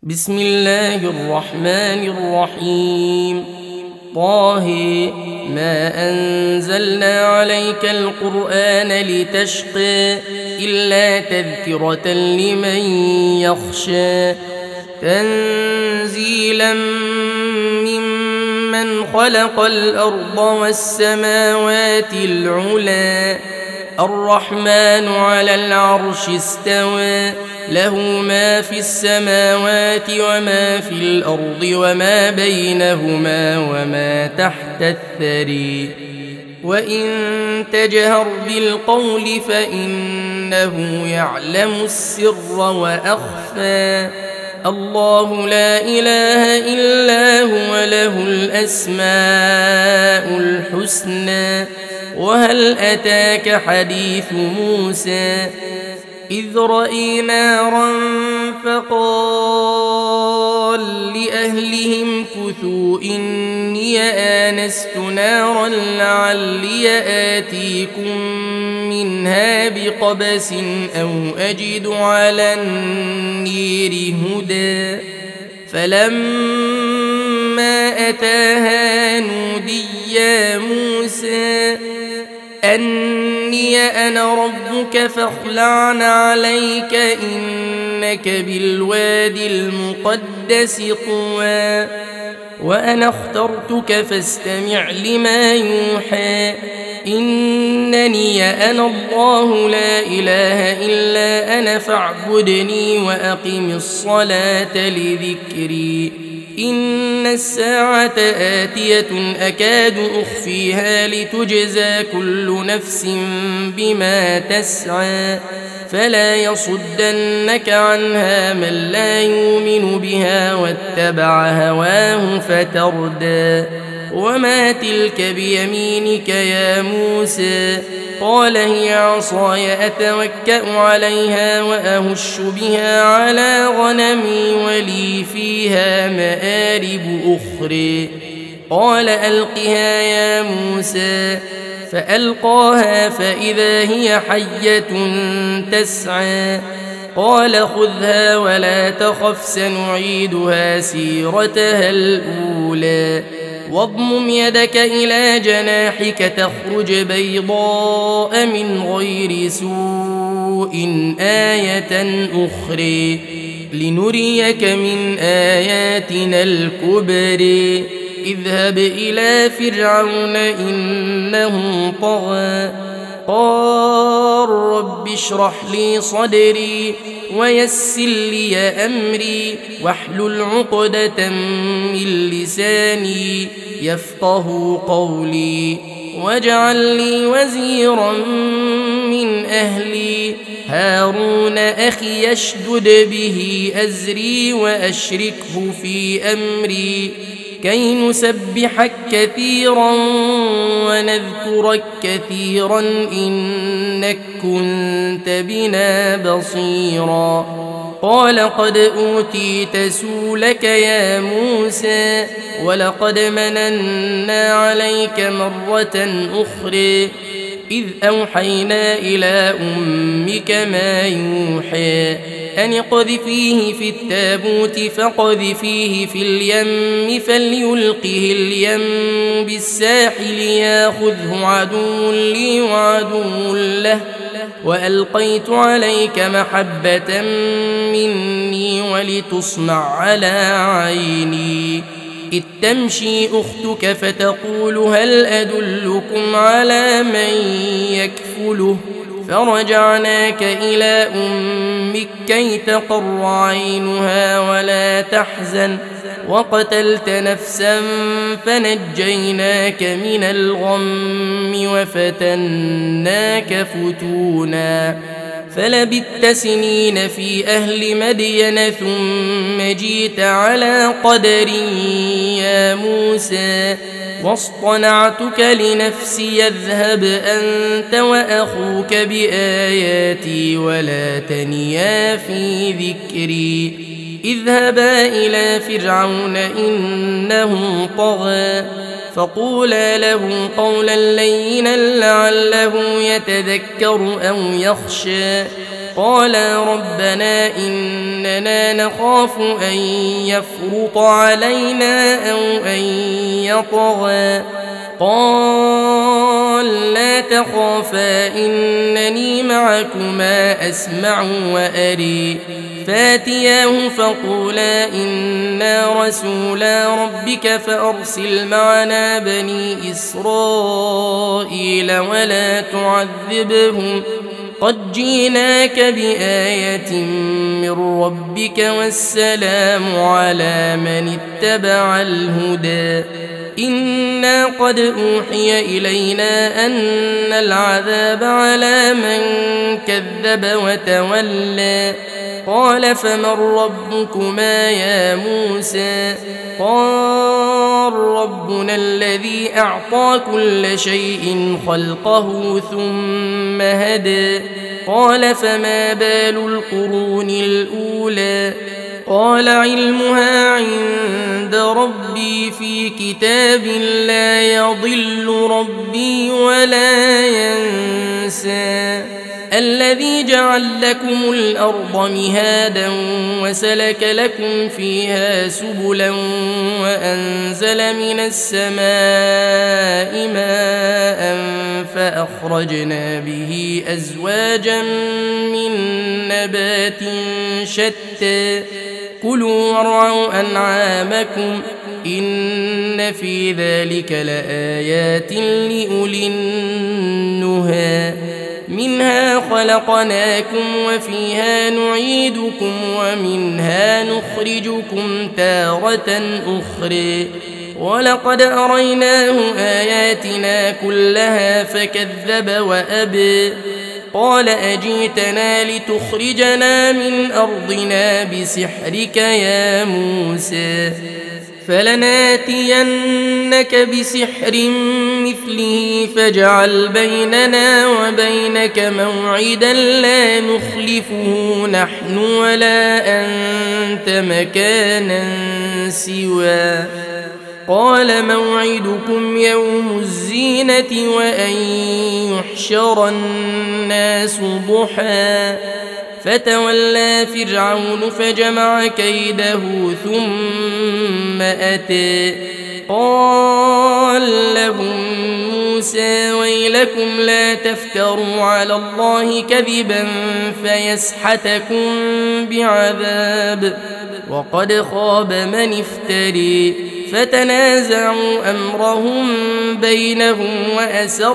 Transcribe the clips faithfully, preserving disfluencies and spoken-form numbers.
بسم الله الرحمن الرحيم. طه ما أنزلنا عليك القرآن لتشقى إلا تذكرة لمن يخشى تنزيلا ممن خلق الأرض والسماوات العلى الرحمن على العرش استوى له ما في السماوات وما في الأرض وما بينهما وما تحت الثري وإن تجهر بالقول فإنه يعلم السر وأخفى الله لا إله إلا هو له الأسماء الحسنى وهل أتاك حديث موسى إذ رأي نارا فقال لأهلهم كثوا إني آنست نارا لعلي آتيكم منها بقبس أو أجد على النير هدى فلما أتاها نودي يا موسى أني أنا ربك فاخلع عليك إنك بالوادي المقدس طوى وأنا اخترتك فاستمع لما يوحى إنني أنا الله لا إله إلا أنا فاعبدني وأقم الصلاة لذكري إن الساعة آتية أكاد أخفيها لتجزى كل نفس بما تسعى فلا يصدنك عنها من لا يؤمن بها واتبع هواه فتردى وما تلك بيمينك يا موسى قال هي عصاي أتوكأ عليها وأهش بها على غنمي ولي فيها مآرب أخرى قال ألقها يا موسى فألقاها فإذا هي حية تسعى قال خذها ولا تخف سنعيدها سيرتها الأولى واضمم يدك إلى جناحك تخرج بيضاء من غير سوء آية أخرى لنريك من آياتنا الكبر اذهب إلى فرعون إنه طغى قال رب اشرح لي صدري ويسر لي أمري واحلل عقدة من لساني يفقه قولي واجعل لي وزيرا من أهلي هارون أخي اشدد به أزري وأشركه في أمري كي نسبحك كثيرا ونذكرك كثيرا إنك كنت بنا بصيرا قال قد أوتيت سؤلك يا موسى ولقد مننا عليك مرة أخرى إذ أوحينا إلى أمك ما يوحى أن اقذفيه في التابوت فاقذفيه في اليم فليلقه اليم بالساحل ياخذه عدو لي وعدو له وألقيت عليك محبة مني ولتصنع على عيني إذ تمشي أختك فتقول هل أدلكم على من يكفله فرجعناك إلى أمك كي تقر عينها ولا تحزن وقتلت نفسا فنجيناك من الغم وفتناك فتونا فلبثت سنين في أهل مدين ثم جيت على قدر يا موسى واصطنعتك لنفسي اذهب أنت وأخوك بآياتي ولا تنيا في ذكري اذهبا إلى فرعون إنه طغى فقولا له قولا لينا لعله يتذكر أو يخشى قالا ربنا إننا نخاف أن يفرط علينا أو أن يطغى قال لا تخافا إنني معكما أسمع وأري فاتياه فقولا إنا رسولا ربك فأرسل معنا بني إسرائيل ولا تعذبهم قد جئناك بآية من ربك والسلام على من اتبع الهدى إنا قد أوحي إلينا أن العذاب على من كذب وتولى قال فمن ربكما يا موسى قال ربنا الذي أعطى كل شيء خلقه ثم هدى قال فما بال القرون الأولى قال علمها عند ربي في كتاب لا يضل ربي ولا ينسى الذي جعل لكم الأرض مهادا وسلك لكم فيها سبلا وأنزل من السماء ماء فأخرجنا به أزواجا من نبات شتى كلوا وارعوا أنعامكم إن في ذلك لآيات لأولي النهى منها خلقناكم وفيها نعيدكم ومنها نخرجكم تارة أخرى ولقد أريناه آياتنا كلها فكذب وأبى قال أجيتنا لتخرجنا من أرضنا بسحرك يا موسى فلناتينك بسحر مثله فاجعل بيننا وبينك موعدا لا نخلفه نحن ولا أنت مكانا سوى قال موعدكم يوم الزينة وأن يحشر الناس ضحى فتولى فرعون فجمع كيده ثم أتى قال لهم موسى ويلكم لا تفتروا على الله كذبا فيسحتكم بعذاب وقد خاب من افتري فتنازعوا أمرهم بينهم وأسروا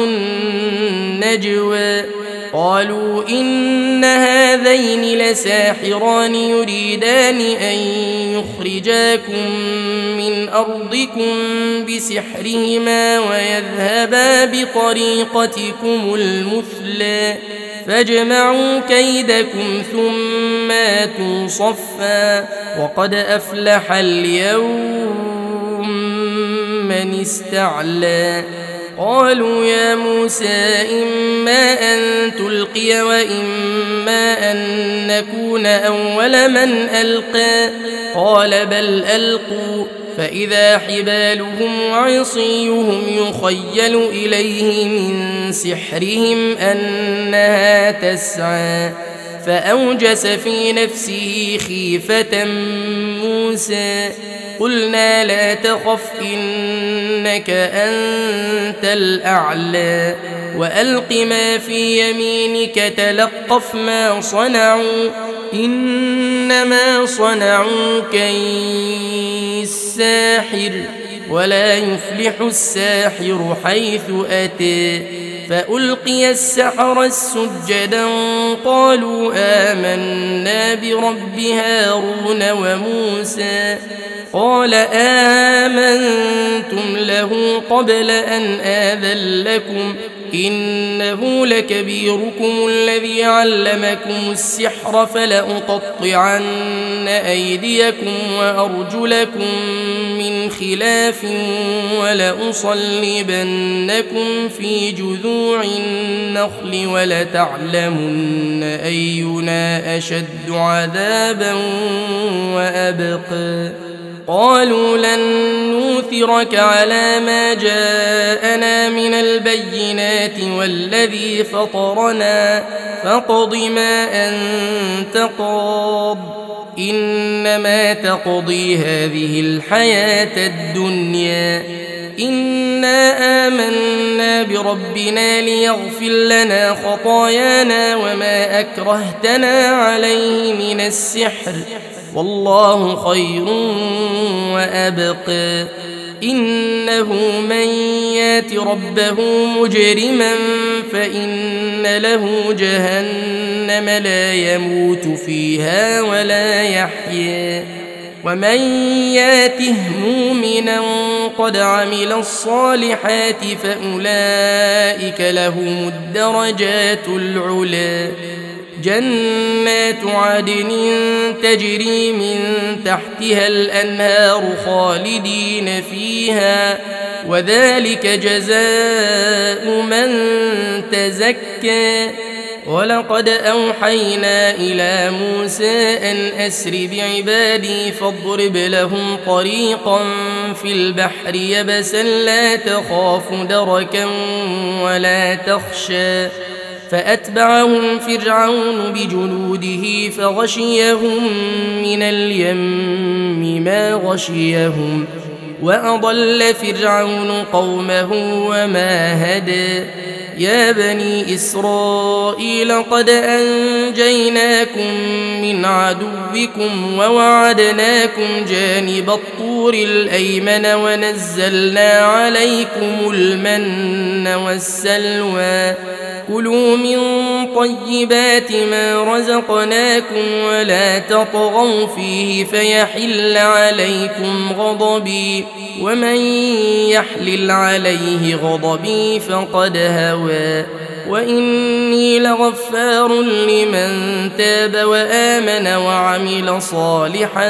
النجوى قالوا إن هذين لساحران يريدان أن يخرجاكم من أرضكم بسحرهما ويذهبا بطريقتكم المثلى فاجمعوا كيدكم ثم آتوا صفا وقد أفلح اليوم من استعلى قالوا يا موسى إما أن تلقي وإما أن نكون أول من ألقى قال بل ألقوا فإذا حبالهم وعصيهم يخيل إليه من سحرهم أنها تسعى فأوجس في نفسه خيفة موسى قلنا لا تخف إنك أنت الأعلى وألق ما في يمينك تلقف ما صنعوا إنما صنعوا كيد ساحر ولا يفلح الساحر حيث أتى فألقي السحرة سجدا قالوا آمنا برب هارون وموسى قال آمنتم له قبل أن آذن لكم إنه لكبيركم الذي علمكم السحر فلأقطعن أيديكم وأرجلكم من خلاف ولأصلبنكم في جذوع النخل ولتعلمن أينا أشد عذابا وأبقى قالوا لن نوثرك على ما جاءنا من البينات والذي فطرنا فاقض ما أنت قاض إنما تقضي هذه الحياة الدنيا إنا آمنا بربنا ليغفر لنا خطايانا وما أكرهتنا عليه من السحر والله خير وأبقى إنه من يات ربه مجرما فإن له جهنم لا يموت فيها ولا يحيا ومن ياته مؤمنا قد عمل الصالحات فأولئك لهم الدرجات العلى جنات عدن تجري من تحتها الأنهار خالدين فيها وذلك جزاء من تزكى ولقد أوحينا إلى موسى أن أسر بعبادي فاضرب لهم طريقا في البحر يبسا لا تخاف دركا ولا تخشى فأتبعهم فرعون بجنوده فغشيهم من اليم ما غشيهم وأضل فرعون قومه وما هدى يا بني إسرائيل قد أنجيناكم من عدوكم ووعدناكم جانب الطور الأيمن ونزلنا عليكم المن والسلوى كلوا من طيبات ما رزقناكم ولا تطغوا فيه فيحل عليكم غضبي ومن يحلل عليه غضبي فقد هوى وإني لغفار لمن تاب وآمن وعمل صالحا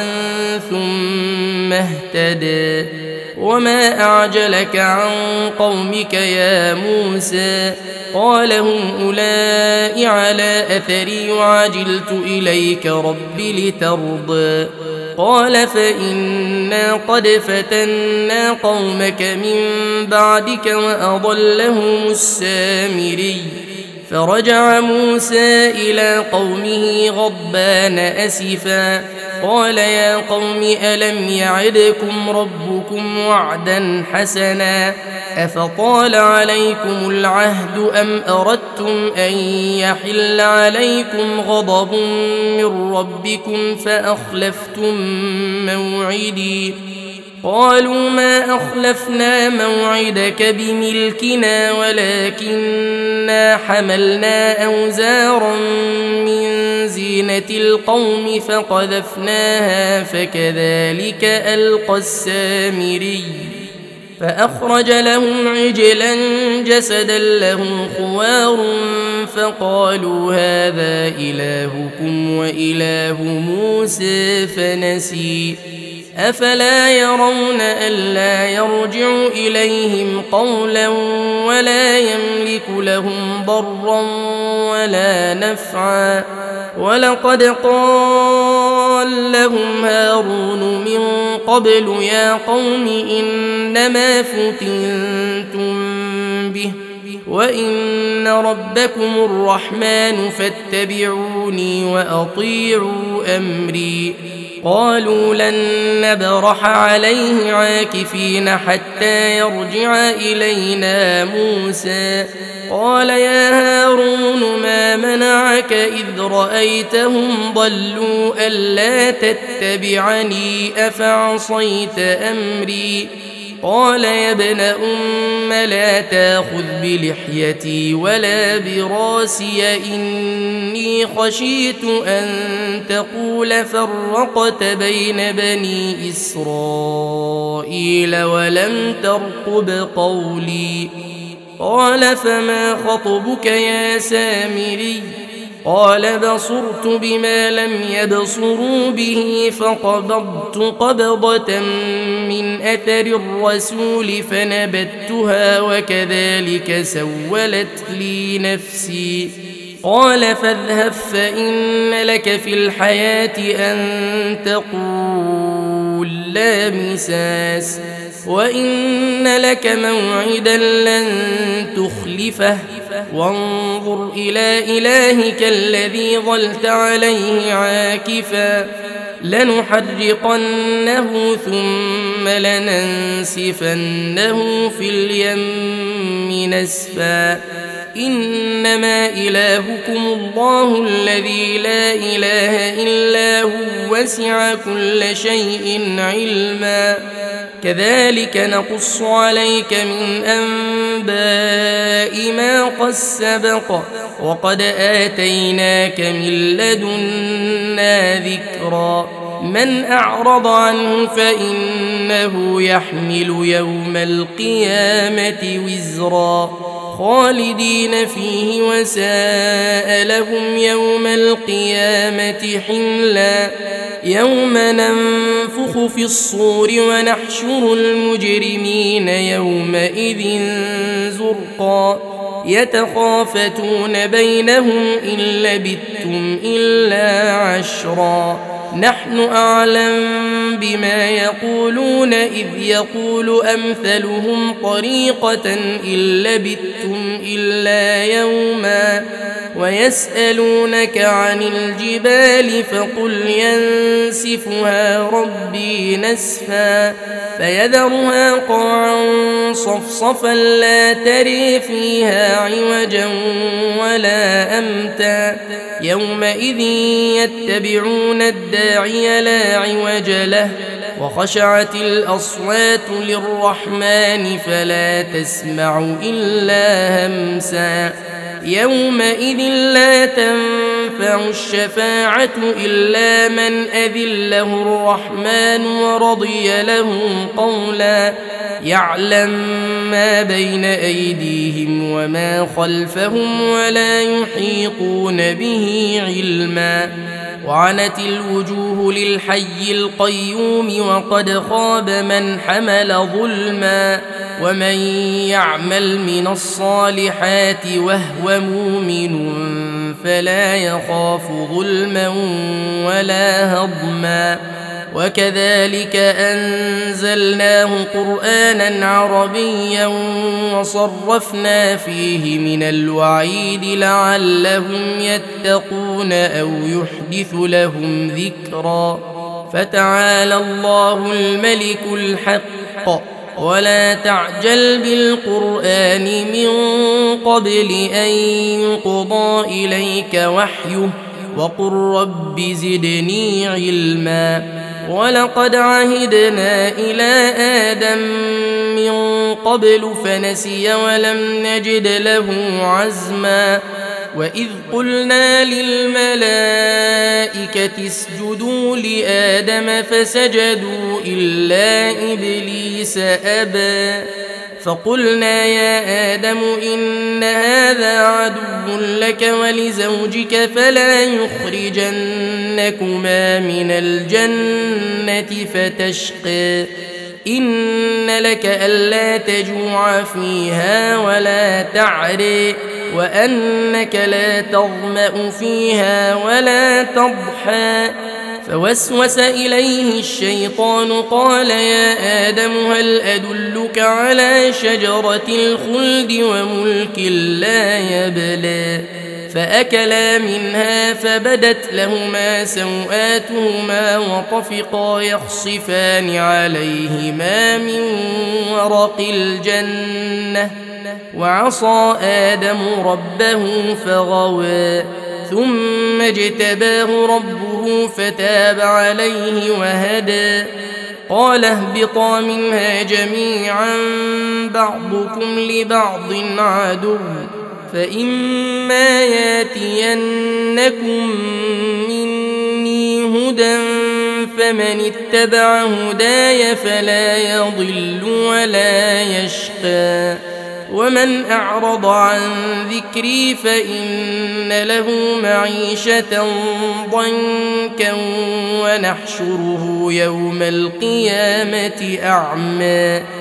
ثم اهتدى وما أعجلك عن قومك يا موسى قال هم أولئك على أثري وعجلت إليك رب لترضى قال فإنا قد فتنا قومك من بعدك وأضلهم السامري فرجع موسى إلى قومه غضبان أسفا قال يا قوم ألم يعدكم ربكم وعدا حسنا أفطال عليكم العهد أم أردتم أن يحل عليكم غضب من ربكم فأخلفتم موعدي قالوا ما أخلفنا موعدك بملكنا ولكننا حملنا أوزارا من زينة القوم فقذفناها فكذلك ألقى السامري فأخرج لهم عجلا جسدا له خوار فقالوا هذا إلهكم وإله موسى فنسي أفلا يرون ألا يرجع إليهم قولا ولا يملك لهم ضرا ولا نفعا ولقد قال لهم هارون من قبل يا قوم إنما فتنتم به وإن ربكم الرحمن فاتبعوني وأطيعوا أمري قالوا لن نبرح عليه عاكفين حتى يرجع إلينا موسى قال يا هارون ما منعك إذ رأيتهم ضلوا ألا تتبعني أفعصيت أمري قال يا ابن أم لا تأخذ بلحيتي ولا براسي إني خشيت أن تقول فرقت بين بني إسرائيل ولم ترقب قولي قال فما خطبك يا سامري قال بصرت بما لم يبصروا به فقبضت قبضة من أثر الرسول فنبتها وكذلك سولت لي نفسي قال فاذهب فإن لك في الحياة أن تقول لا مساس وإن لك موعدا لن تخلفه وانظر إلى إلهك الذي ظلت عليه عاكفا لنحرقنه ثم لننسفنه في اليم نسفا إنما إلهكم الله الذي لا إله إلا هو وسع كل شيء علما كذلك نقص عليك من أنباء ما قد سبق وقد آتيناك من لدنا ذكرا من أعرض عنه فإنه يحمل يوم القيامة وزرا خالدين فيه وساء لهم يوم القيامة حملا يوم ننفخ في الصور ونحشر المجرمين يومئذ زرقا يتخافتون بينهم إن لبثتم إلا عشرا نحن أعلم بما يقولون إذ يقول أمثلهم طريقة إن لبثتم إلا يوما ويسألونك عن الجبال فقل ينسفها ربي نسفا فيذرها قاعا صفصفا لا تري فيها عوجا ولا أمتا يومئذ يتبعون الداعي لا عوج له وخشعت الأصوات للرحمن فلا تسمع إلا همسا يومئذ لا تنفع الشفاعة إلا من أذن له الرحمن ورضي له قولا يعلم ما بين أيديهم وما خلفهم ولا يحيطون به علما وعنت الوجوه للحي القيوم وقد خاب من حمل ظلما ومن يعمل من الصالحات وهو مؤمن فلا يخاف ظلما ولا هضما وكذلك أنزلناه قرآنا عربيا وصرفنا فيه من الوعيد لعلهم يتقون أو يحدث لهم ذكرا فتعالى الله الملك الحق ولا تعجل بالقرآن من قبل أن يقضى إليك وحيه وقل رب زدني علما ولقد عهدنا إلى آدم من قبل فنسي ولم نجد له عزما وإذ قلنا للملائكة اسجدوا لآدم فسجدوا إلا إبليس أبى فقلنا يا آدم إن هذا عدو لك ولزوجك فلا يخرجنكما من الجنة فتشقى إن لك ألا تجوع فيها ولا تعري وأنك لا تظمأ فيها ولا تضحى فوسوس إليه الشيطان قال يا آدم هل أدلك على شجرة الخلد وملك لا يبلى فأكلا منها فبدت لهما سوآتهما وطفقا يخصفان عليهما من ورق الجنة وعصى آدم ربه فغوى ثم اجتباه ربه فتاب عليه وهدى قال اهبطا منها جميعا بعضكم لبعض عدو فإما ياتينكم مني هدى فمن اتبع هداي فلا يضل ولا يشقى ومن أعرض عن ذكري فإن له معيشة ضنكا ونحشره يوم القيامة أعمى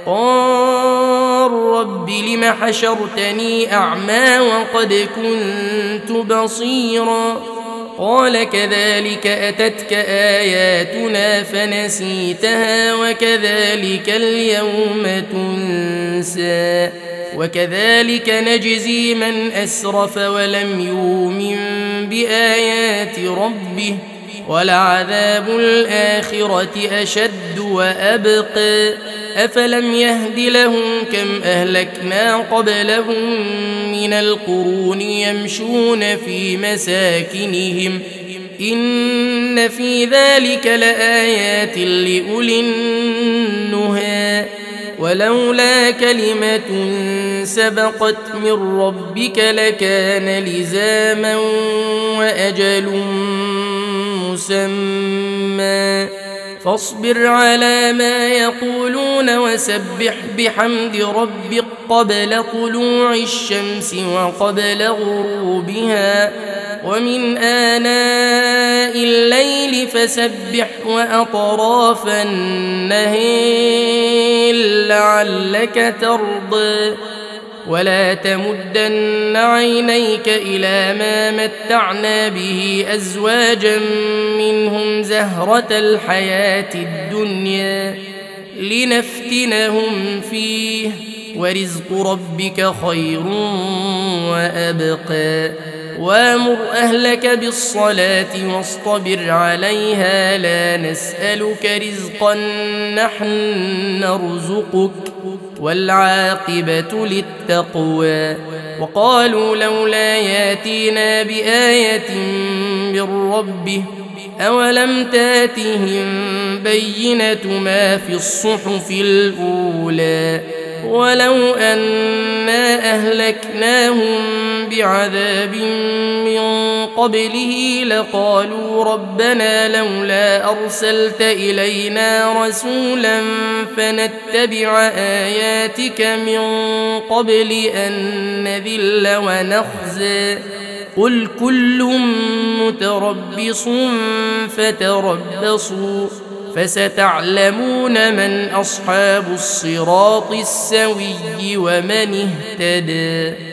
قال رب لم حشرتني أعمى وقد كنت بصيرا قال كذلك أتتك آياتنا فنسيتها وكذلك اليوم تنسى وكذلك نجزي من أسرف ولم يؤمن بآيات ربه ولعذاب الآخرة أشد وأبقى أفلم يهد لهم كم أهلكنا قبلهم من القرون يمشون في مساكنهم إن في ذلك لآيات لأولي النهى ولولا كلمة سبقت من ربك لكان لزاما وأجل مسمى فاصبر على ما يقولون وسبح بحمد ربك قبل طلوع الشمس وقبل غروبها ومن آناء الليل فسبح وأطراف النهار لعلك ترضى ولا تمدن عينيك إلى ما متعنا به أزواجا منهم زهرة الحياة الدنيا لنفتنهم فيه ورزق ربك خير وأبقى وامر أهلك بالصلاة واصطبر عليها لا نسألك رزقا نحن نرزقك والعاقبة للتقوى وقالوا لولا ياتينا بآية من ربه أولم تاتهم بينة ما في الصحف الأولى ولو أنا أهلكناهم بعذاب من قبله لقالوا ربنا لولا أرسلت إلينا رسولا فنتبع آياتك من قبل أن نذل ونخزى قل كل متربص فتربصوا فستعلمون من أصحاب الصراط السوي ومن اهتدى.